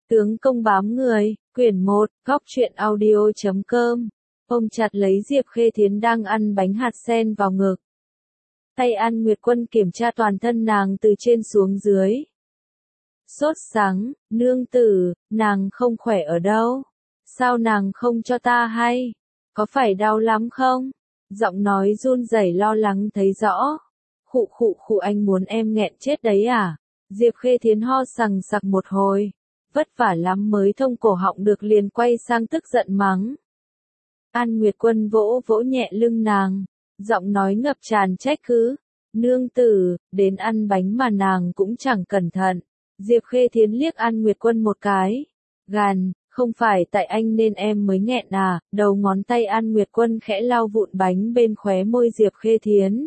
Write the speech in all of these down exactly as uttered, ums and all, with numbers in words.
Tướng công bám người, quyển một, góc truyện audio chấm com. Ôm chặt lấy Diệp Khê Thiến đang ăn bánh hạt sen vào ngực. Tay An Nguyệt Quân kiểm tra toàn thân nàng từ trên xuống dưới. Sốt sắng, nương tử, nàng không khỏe ở đâu? Sao nàng không cho ta hay? Có phải đau lắm không? Giọng nói run rẩy lo lắng thấy rõ. Khụ khụ khụ, anh muốn em nghẹn chết đấy à? Diệp Khê Thiến ho sằng sặc một hồi. Vất vả lắm mới thông cổ họng được, liền quay sang tức giận mắng. An Nguyệt Quân vỗ vỗ nhẹ lưng nàng, giọng nói ngập tràn trách cứ. Nương tử, đến ăn bánh mà nàng cũng chẳng cẩn thận. Diệp Khê Thiến liếc An Nguyệt Quân một cái. Gàn, không phải tại anh nên em mới nghẹn à? Đầu ngón tay An Nguyệt Quân khẽ lau vụn bánh bên khóe môi Diệp Khê Thiến.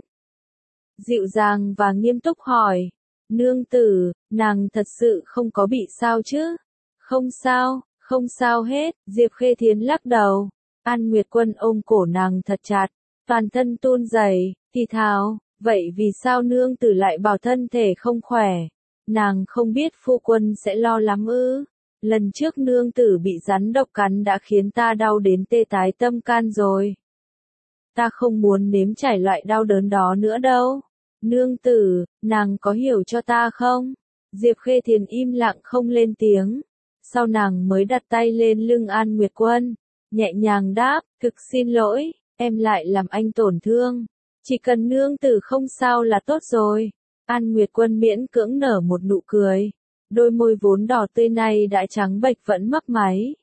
Dịu dàng và nghiêm túc hỏi. Nương tử, nàng thật sự không có bị sao chứ? Không sao, không sao hết. Diệp Khê Thiến lắc đầu. An Nguyệt Quân ôm cổ nàng thật chặt, toàn thân run rẩy, thì thào, vậy vì sao nương tử lại bảo thân thể không khỏe? Nàng không biết phu quân sẽ lo lắm ư? Lần trước nương tử bị rắn độc cắn đã khiến ta đau đến tê tái tâm can rồi. Ta không muốn nếm trải loại đau đớn đó nữa đâu. Nương tử, nàng có hiểu cho ta không? Diệp Khê Thiến im lặng không lên tiếng. Sau nàng mới đặt tay lên lưng An Nguyệt Quân, nhẹ nhàng đáp, thực xin lỗi, em lại làm anh tổn thương. Chỉ cần nương tử không sao là tốt rồi. An Nguyệt Quân miễn cưỡng nở một nụ cười. Đôi môi vốn đỏ tươi này đã trắng bệch vẫn mấp máy.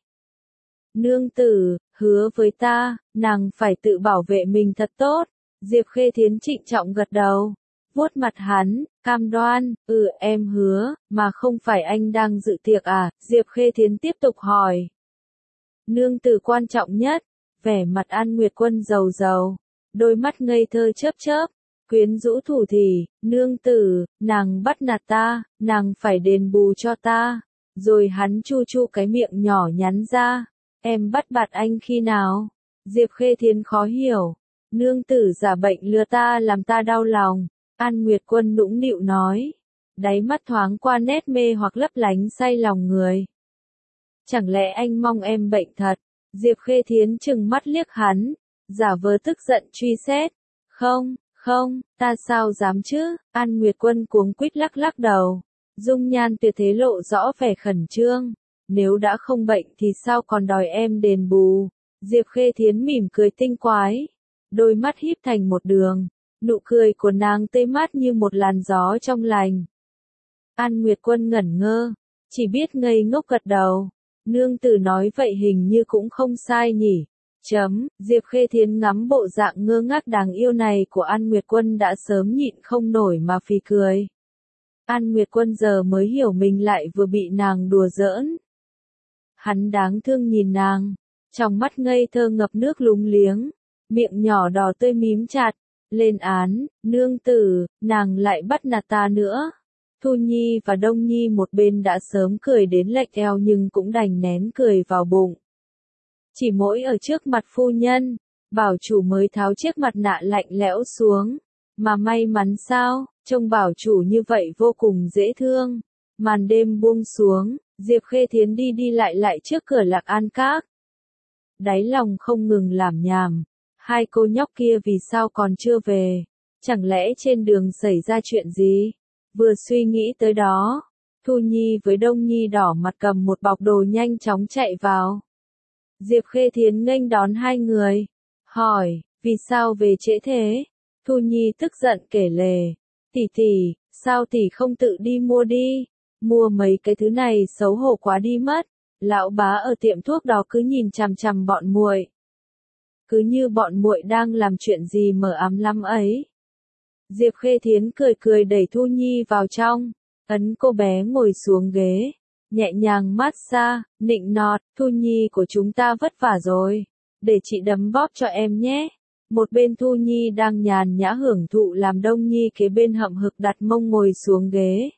Nương tử, hứa với ta, nàng phải tự bảo vệ mình thật tốt. Diệp Khê Thiến trịnh trọng gật đầu. Vuốt mặt hắn, cam đoan, ừ em hứa, mà không phải anh đang dự tiệc à? Diệp Khê Thiến tiếp tục hỏi. Nương tử quan trọng nhất, vẻ mặt An Nguyệt Quân rầu rầu, đôi mắt ngây thơ chớp chớp, quyến rũ thủ thỉ, nương tử, nàng bắt nạt ta, nàng phải đền bù cho ta. Rồi hắn chu chu cái miệng nhỏ nhắn ra, em bắt bạt anh khi nào? Diệp Khê Thiến khó hiểu, nương tử giả bệnh lừa ta làm ta đau lòng. An Nguyệt Quân nũng nịu nói, đáy mắt thoáng qua nét mê hoặc lấp lánh say lòng người. Chẳng lẽ anh mong em bệnh thật? Diệp Khê Thiến trừng mắt liếc hắn, giả vờ tức giận truy xét. Không, không, ta sao dám chứ? An Nguyệt Quân cuống quýt lắc lắc đầu. Dung nhan tuyệt thế lộ rõ vẻ khẩn trương. Nếu đã không bệnh thì sao còn đòi em đền bù? Diệp Khê Thiến mỉm cười tinh quái. Đôi mắt híp thành một đường. Nụ cười của nàng tươi mát như một làn gió trong lành. An Nguyệt Quân ngẩn ngơ, chỉ biết ngây ngốc gật đầu. Nương tử nói vậy hình như cũng không sai nhỉ. Chấm, Diệp Khê Thiến ngắm bộ dạng ngơ ngác đáng yêu này của An Nguyệt Quân đã sớm nhịn không nổi mà phì cười. An Nguyệt Quân giờ mới hiểu mình lại vừa bị nàng đùa giỡn. Hắn đáng thương nhìn nàng, trong mắt ngây thơ ngập nước lúng liếng, miệng nhỏ đỏ tươi mím chặt. Lên án, nương tử, nàng lại bắt nạt ta nữa. Thu Nhi và Đông Nhi một bên đã sớm cười đến lệch eo nhưng cũng đành nén cười vào bụng. Chỉ mỗi ở trước mặt phu nhân, bảo chủ mới tháo chiếc mặt nạ lạnh lẽo xuống. Mà may mắn sao, trông bảo chủ như vậy vô cùng dễ thương. Màn đêm buông xuống, Diệp Khê Thiến đi đi lại lại trước cửa Lạc An Các. Đáy lòng không ngừng làm nhảm. Hai cô nhóc kia vì sao còn chưa về? Chẳng lẽ trên đường xảy ra chuyện gì? Vừa suy nghĩ tới đó, Thu Nhi với Đông Nhi đỏ mặt cầm một bọc đồ nhanh chóng chạy vào. Diệp Khê Thiến nghênh đón hai người, hỏi, vì sao về trễ thế? Thu Nhi tức giận kể lể, tỷ tỷ, sao tỷ không tự đi mua đi? Mua mấy cái thứ này xấu hổ quá đi mất. Lão bá ở tiệm thuốc đó cứ nhìn chằm chằm bọn muội. Cứ như bọn muội đang làm chuyện gì mờ ám lắm ấy. Diệp Khê Thiến cười cười đẩy Thu Nhi vào trong, ấn cô bé ngồi xuống ghế, nhẹ nhàng mát xa, nịnh nọt, Thu Nhi của chúng ta vất vả rồi, để chị đấm bóp cho em nhé. Một bên Thu Nhi đang nhàn nhã hưởng thụ làm Đông Nhi kế bên hậm hực đặt mông ngồi xuống ghế.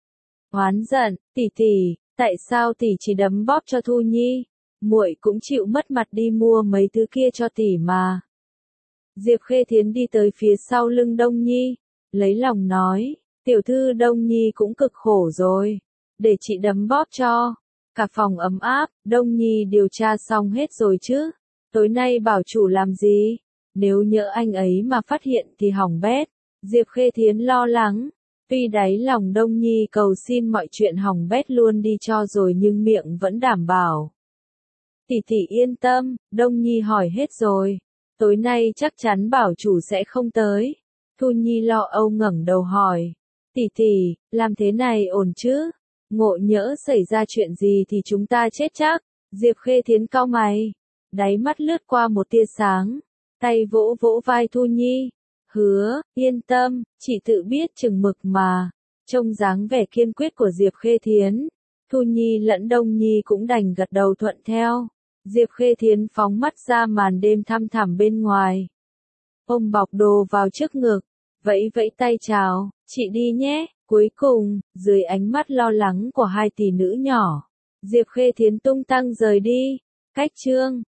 Oán giận, tỷ tỷ, tại sao tỷ chỉ đấm bóp cho Thu Nhi? Muội cũng chịu mất mặt đi mua mấy thứ kia cho tỷ mà. Diệp Khê Thiến đi tới phía sau lưng Đông Nhi, lấy lòng nói, tiểu thư Đông Nhi cũng cực khổ rồi, để chị đấm bóp cho. Cả phòng ấm áp, Đông Nhi điều tra xong hết rồi chứ? Tối nay bảo chủ làm gì? Nếu nhỡ anh ấy mà phát hiện thì hỏng bét. Diệp Khê Thiến lo lắng. Tuy đáy lòng Đông Nhi cầu xin mọi chuyện hỏng bét luôn đi cho rồi nhưng miệng vẫn đảm bảo. Tỷ tỷ yên tâm, Đông Nhi hỏi hết rồi. Tối nay chắc chắn bảo chủ sẽ không tới. Thu Nhi lo âu ngẩng đầu hỏi. Tỷ tỷ, làm thế này ổn chứ? Ngộ nhỡ xảy ra chuyện gì thì chúng ta chết chắc. Diệp Khê Thiến cau mày. Đáy mắt lướt qua một tia sáng. Tay vỗ vỗ vai Thu Nhi. Hứa, yên tâm, chị tự biết chừng mực mà. Trông dáng vẻ kiên quyết của Diệp Khê Thiến. Thu Nhi lẫn Đông Nhi cũng đành gật đầu thuận theo. Diệp Khê Thiến phóng mắt ra màn đêm thăm thẳm bên ngoài. Ôm bọc đồ vào trước ngực, vẫy vẫy tay chào, chị đi nhé. Cuối cùng, dưới ánh mắt lo lắng của hai tỷ nữ nhỏ, Diệp Khê Thiến tung tăng rời đi. Cách chương